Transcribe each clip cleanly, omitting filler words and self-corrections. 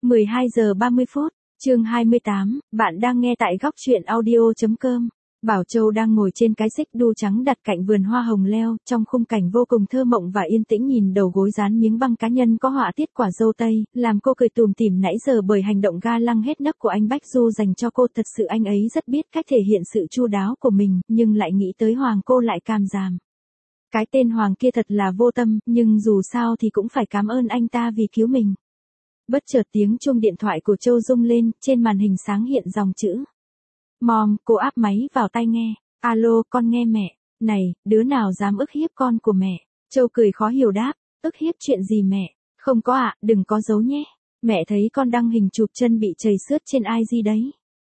12 giờ 30 phút, chương 28, bạn đang nghe tại góc truyện audio.com. Bảo Châu đang ngồi trên cái xích đu trắng đặt cạnh vườn hoa hồng leo, trong khung cảnh vô cùng thơ mộng và yên tĩnh, nhìn đầu gối dán miếng băng cá nhân có họa tiết quả dâu tây, làm cô cười tủm tỉm nãy giờ bởi hành động ga lăng hết nấc của anh Bách Du dành cho cô. Thật sự anh ấy rất biết cách thể hiện sự chu đáo của mình, nhưng lại nghĩ tới Hoàng cô lại càm giảm. Cái tên Hoàng kia thật là vô tâm, nhưng dù sao thì cũng phải cảm ơn anh ta vì cứu mình. Bất chợt tiếng chuông điện thoại của Châu rung lên, trên màn hình sáng hiện dòng chữ. Mom, cô áp máy vào tai nghe. Alo, con nghe mẹ. Này, đứa nào dám ức hiếp con của mẹ? Châu cười khó hiểu đáp, ức hiếp chuyện gì mẹ? Không có ạ, đừng có giấu nhé. Mẹ thấy con đăng hình chụp chân bị trầy xước trên IG đấy.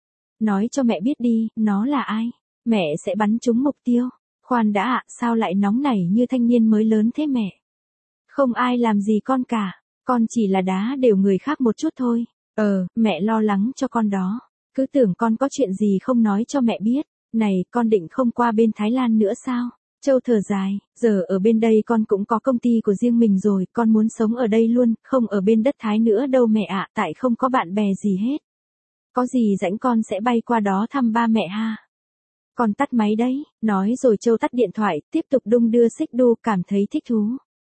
Nói cho mẹ biết đi, nó là ai? Mẹ sẽ bắn trúng mục tiêu. Khoan đã ạ, sao lại nóng nảy như thanh niên mới lớn thế mẹ? Không ai làm gì con cả. Con chỉ là đá đều người khác một chút thôi. Mẹ lo lắng cho con đó. Cứ tưởng con có chuyện gì không nói cho mẹ biết. Này, con định không qua bên Thái Lan nữa sao? Châu thở dài, giờ ở bên đây con cũng có công ty của riêng mình rồi, con muốn sống ở đây luôn, không ở bên đất Thái nữa đâu mẹ ạ, tại không có bạn bè gì hết. Có gì rảnh con sẽ bay qua đó thăm ba mẹ ha. Con tắt máy đấy, nói rồi Châu tắt điện thoại, tiếp tục đung đưa xích đu, cảm thấy thích thú.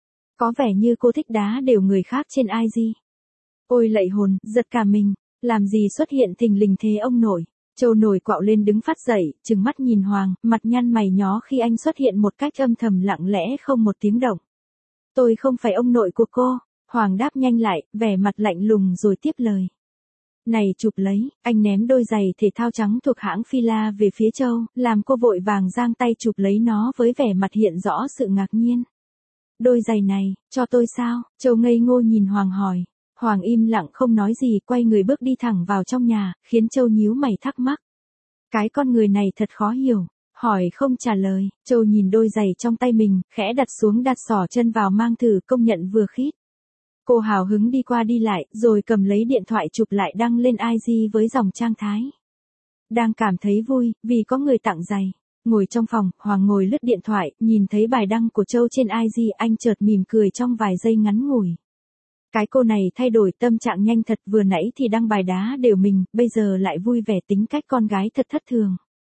Có vẻ như cô thích đá đều người khác trên IG. Ôi lạy hồn, giật cả mình, làm gì xuất hiện thình lình thế ông nội. Châu nổi quạo lên đứng phát dậy, trừng mắt nhìn Hoàng, mặt nhăn mày nhó khi anh xuất hiện một cách âm thầm lặng lẽ không một tiếng động. Tôi không phải ông nội của cô. Hoàng đáp nhanh lại, vẻ mặt lạnh lùng rồi tiếp lời. Này chụp lấy, anh ném đôi giày thể thao trắng thuộc hãng Fila về phía Châu, làm cô vội vàng giang tay chụp lấy nó với vẻ mặt hiện rõ sự ngạc nhiên. Đôi giày này, cho tôi sao? Châu ngây ngô nhìn Hoàng hỏi. Hoàng im lặng không nói gì, quay người bước đi thẳng vào trong nhà, khiến Châu nhíu mày thắc mắc. Cái con người này thật khó hiểu, hỏi không trả lời. Châu nhìn đôi giày trong tay mình, khẽ đặt xuống, đặt xỏ chân vào mang thử, công nhận vừa khít. Cô hào hứng đi qua đi lại, rồi cầm lấy điện thoại chụp lại đăng lên IG với dòng trang thái. Đang cảm thấy vui, vì có người tặng giày. Ngồi trong phòng, Hoàng ngồi lướt điện thoại, nhìn thấy bài đăng của Châu trên IG, anh chợt mỉm cười trong vài giây ngắn ngủi. Cái cô này thay đổi tâm trạng nhanh thật, vừa nãy thì đăng bài đá đều mình, bây giờ lại vui vẻ, tính cách con gái thật thất thường.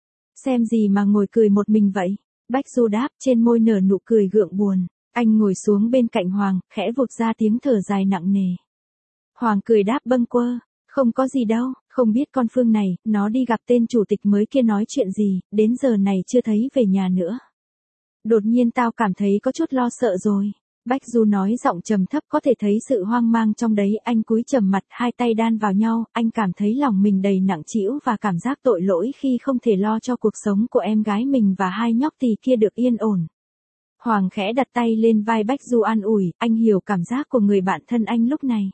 Xem gì mà ngồi cười một mình vậy? Bách Du đáp, trên môi nở nụ cười gượng buồn. Anh ngồi xuống bên cạnh Hoàng, khẽ vụt ra tiếng thở dài nặng nề. Hoàng cười đáp bâng quơ, không có gì đâu, không biết con Phương này, nó đi gặp tên chủ tịch mới kia nói chuyện gì, đến giờ này chưa thấy về nhà nữa. Đột nhiên tao cảm thấy có chút lo sợ rồi. Bách Du nói giọng trầm thấp, có thể thấy sự hoang mang trong đấy. Anh cúi trầm mặt, hai tay đan vào nhau, anh cảm thấy lòng mình đầy nặng trĩu và cảm giác tội lỗi khi không thể lo cho cuộc sống của em gái mình và hai nhóc tỳ kia được yên ổn. Hoàng khẽ đặt tay lên vai Bách Du an ủi, anh hiểu cảm giác của người bạn thân anh lúc này.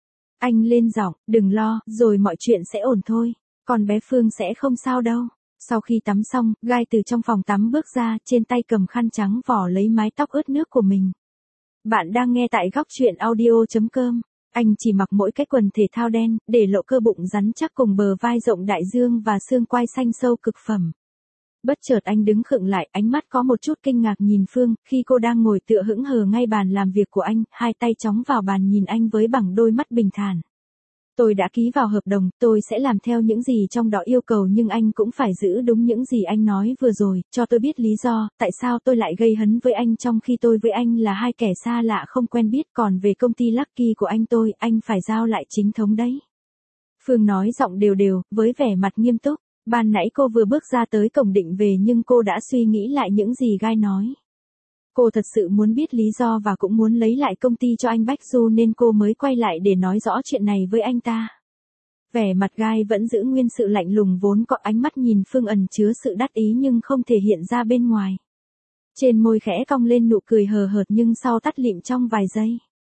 Anh lên giọng, đừng lo, rồi mọi chuyện sẽ ổn thôi, còn bé Phương sẽ không sao đâu. Sau khi tắm xong, Gai từ trong phòng tắm bước ra, trên tay cầm khăn trắng vò lấy mái tóc ướt nước của mình. Bạn đang nghe tại góc truyện audio.com. Anh chỉ mặc mỗi cái quần thể thao đen, để lộ cơ bụng rắn chắc cùng bờ vai rộng đại dương và xương quai xanh sâu cực phẩm. Bất chợt anh đứng khựng lại, ánh mắt có một chút kinh ngạc nhìn Phương, khi cô đang ngồi tựa hững hờ ngay bàn làm việc của anh, hai tay chóng vào bàn nhìn anh với bằng đôi mắt bình thản. Tôi đã ký vào hợp đồng, tôi sẽ làm theo những gì trong đó yêu cầu, nhưng anh cũng phải giữ đúng những gì anh nói vừa rồi, cho tôi biết lý do, tại sao tôi lại gây hấn với anh trong khi tôi với anh là hai kẻ xa lạ không quen biết, còn về công ty Lucky của anh phải giao lại chính thống đấy. Phương nói giọng đều đều, với vẻ mặt nghiêm túc, ban nãy cô vừa bước ra tới cổng định về nhưng cô đã suy nghĩ lại những gì Gai nói. Cô thật sự muốn biết lý do và cũng muốn lấy lại công ty cho anh Bách Du nên cô mới quay lại để nói rõ chuyện này với anh ta. Vẻ mặt Gai vẫn giữ nguyên sự lạnh lùng vốn có, ánh mắt nhìn Phương ẩn chứa sự đắc ý nhưng không thể hiện ra bên ngoài. Trên môi khẽ cong lên nụ cười hờ hợt nhưng sau tắt lịm trong vài giây.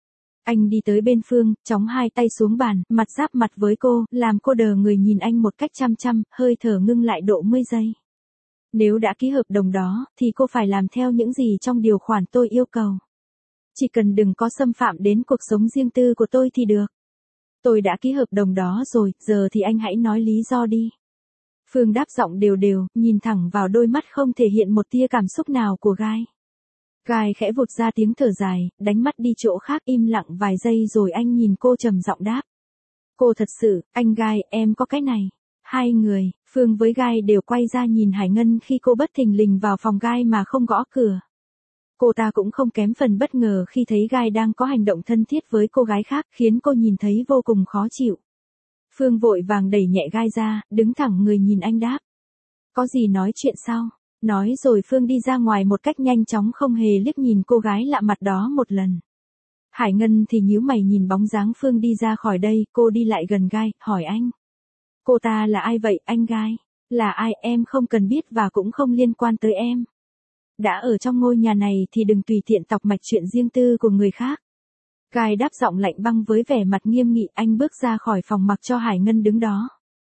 Anh đi tới bên Phương, chóng hai tay xuống bàn, mặt giáp mặt với cô, làm cô đờ người nhìn anh một cách chăm chăm, hơi thở ngưng lại độ 10 giây. Nếu đã ký hợp đồng đó, thì cô phải làm theo những gì trong điều khoản tôi yêu cầu. Chỉ cần đừng có xâm phạm đến cuộc sống riêng tư của tôi thì được. Tôi đã ký hợp đồng đó rồi, giờ thì anh hãy nói lý do đi. Phương đáp giọng đều đều, nhìn thẳng vào đôi mắt không thể hiện một tia cảm xúc nào của Gai. Gai khẽ vụt ra tiếng thở dài, đánh mắt đi chỗ khác im lặng vài giây rồi anh nhìn cô trầm giọng đáp. Cô thật sự, anh Gai, em có cái này. Hai người, Phương với Gai đều quay ra nhìn Hải Ngân khi cô bất thình lình vào phòng Gai mà không gõ cửa. Cô ta cũng không kém phần bất ngờ khi thấy Gai đang có hành động thân thiết với cô gái khác, khiến cô nhìn thấy vô cùng khó chịu. Phương vội vàng đẩy nhẹ Gai ra, đứng thẳng người nhìn anh đáp. Có gì nói chuyện sau? Nói rồi Phương đi ra ngoài một cách nhanh chóng, không hề liếc nhìn cô gái lạ mặt đó một lần. Hải Ngân thì nhíu mày nhìn bóng dáng Phương đi ra khỏi đây, cô đi lại gần Gai, hỏi anh. Cô ta là ai vậy, anh Gai? Là ai em không cần biết và cũng không liên quan tới em. Đã ở trong ngôi nhà này thì đừng tùy tiện tọc mạch chuyện riêng tư của người khác. Gai đáp giọng lạnh băng với vẻ mặt nghiêm nghị, anh bước ra khỏi phòng mặc cho Hải Ngân đứng đó.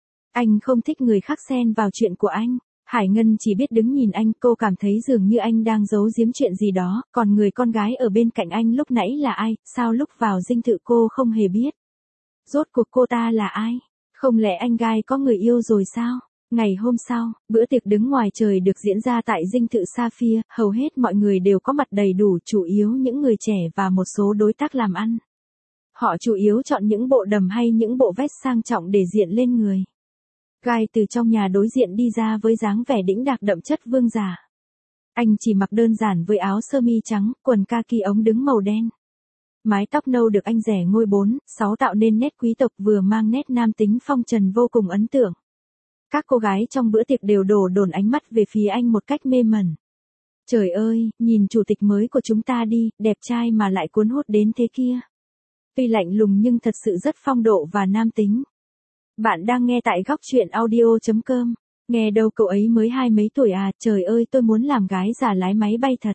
Anh không thích người khác xen vào chuyện của anh. Hải Ngân chỉ biết đứng nhìn anh, cô cảm thấy dường như anh đang giấu giếm chuyện gì đó, còn người con gái ở bên cạnh anh lúc nãy là ai, sao lúc vào dinh thự cô không hề biết. Rốt cuộc cô ta là ai? Không lẽ anh Gai có người yêu rồi sao? Ngày hôm sau, bữa tiệc đứng ngoài trời được diễn ra tại dinh thự Sapphire, hầu hết mọi người đều có mặt đầy đủ, chủ yếu những người trẻ và một số đối tác làm ăn. Họ chủ yếu chọn những bộ đầm hay những bộ vest sang trọng để diện lên người. Gai từ trong nhà đối diện đi ra với dáng vẻ đĩnh đạc đậm chất vương giả. Anh chỉ mặc đơn giản với áo sơ mi trắng, quần kaki ống đứng màu đen. Mái tóc nâu được anh rẻ ngôi 4-6 tạo nên nét quý tộc vừa mang nét nam tính phong trần vô cùng ấn tượng. Các cô gái trong bữa tiệc đều đổ dồn ánh mắt về phía anh một cách mê mẩn. Trời ơi, nhìn chủ tịch mới của chúng ta đi, đẹp trai mà lại cuốn hút đến thế kia. Tuy lạnh lùng nhưng thật sự rất phong độ và nam tính. Bạn đang nghe tại góc chuyện audio.com. Nghe đâu cậu ấy mới 20 mấy tuổi à, trời ơi tôi muốn làm gái già lái máy bay thật.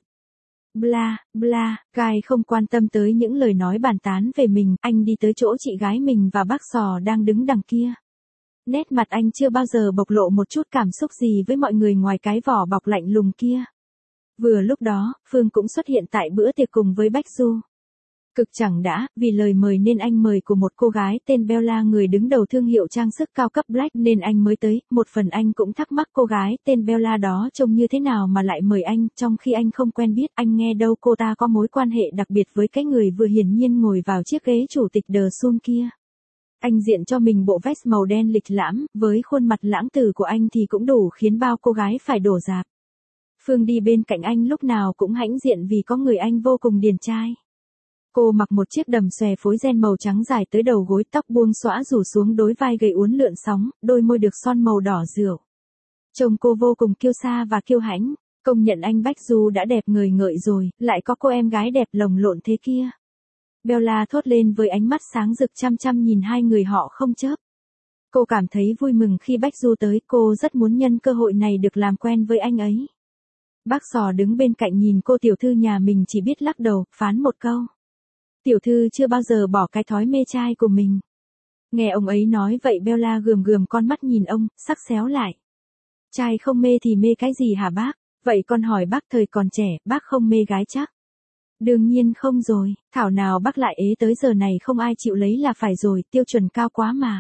Bla, bla, Gai không quan tâm tới những lời nói bàn tán về mình, anh đi tới chỗ chị gái mình và bác Sò đang đứng đằng kia. Nét mặt anh chưa bao giờ bộc lộ một chút cảm xúc gì với mọi người ngoài cái vỏ bọc lạnh lùng kia. Vừa lúc đó, Phương cũng xuất hiện tại bữa tiệc cùng với Bách Du. Cực chẳng đã, vì lời mời nên anh mời của một cô gái tên Bella, người đứng đầu thương hiệu trang sức cao cấp Black nên anh mới tới, một phần anh cũng thắc mắc cô gái tên Bella đó trông như thế nào mà lại mời anh, trong khi anh không quen biết, anh nghe đâu cô ta có mối quan hệ đặc biệt với cái người vừa hiển nhiên ngồi vào chiếc ghế chủ tịch The Sun kia. Anh diện cho mình bộ vest màu đen lịch lãm, với khuôn mặt lãng tử của anh thì cũng đủ khiến bao cô gái phải đổ rạp. Phương đi bên cạnh anh lúc nào cũng hãnh diện vì có người anh vô cùng điển trai. Cô mặc một chiếc đầm xòe phối ren màu trắng dài tới đầu gối, tóc buông xõa rủ xuống đôi vai gầy uốn lượn sóng, đôi môi được son màu đỏ rượu. Trông cô vô cùng kiêu sa và kiêu hãnh, công nhận anh Bách Du đã đẹp ngời ngợi rồi, lại có cô em gái đẹp lồng lộn thế kia. Bella thốt lên với ánh mắt sáng rực chăm chăm nhìn hai người họ không chớp. Cô cảm thấy vui mừng khi Bách Du tới, cô rất muốn nhân cơ hội này được làm quen với anh ấy. Bác Sò đứng bên cạnh nhìn cô tiểu thư nhà mình chỉ biết lắc đầu, phán một câu. Tiểu thư chưa bao giờ bỏ cái thói mê trai của mình. Nghe ông ấy nói vậy Bella gườm gườm con mắt nhìn ông, sắc xéo lại. Trai không mê thì mê cái gì hả bác? Vậy con hỏi bác thời còn trẻ, bác không mê gái chắc? Đương nhiên không rồi, thảo nào bác lại ế tới giờ này không ai chịu lấy là phải rồi, tiêu chuẩn cao quá mà.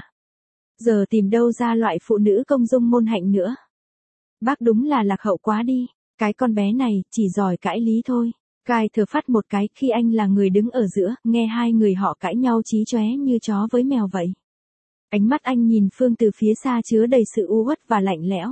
Giờ tìm đâu ra loại phụ nữ công dung môn hạnh nữa. Bác đúng là lạc hậu quá đi, cái con bé này chỉ giỏi cãi lý thôi. Gai thở phắt một cái khi anh là người đứng ở giữa, nghe hai người họ cãi nhau chí chóe như chó với mèo vậy. Ánh mắt anh nhìn Phương từ phía xa chứa đầy sự u uất và lạnh lẽo.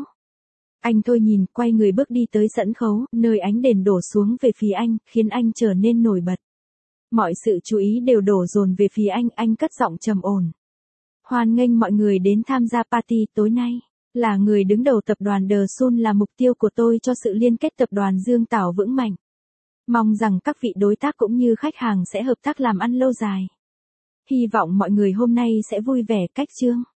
Anh thôi nhìn, quay người bước đi tới sân khấu, nơi ánh đèn đổ xuống về phía anh, khiến anh trở nên nổi bật. Mọi sự chú ý đều đổ dồn về phía anh cất giọng trầm ổn. Hoan nghênh mọi người đến tham gia party tối nay. Là người đứng đầu tập đoàn The Sun là mục tiêu của tôi cho sự liên kết tập đoàn Dương Tảo vững mạnh. Mong rằng các vị đối tác cũng như khách hàng sẽ hợp tác làm ăn lâu dài. Hy vọng mọi người hôm nay sẽ vui vẻ cách chương.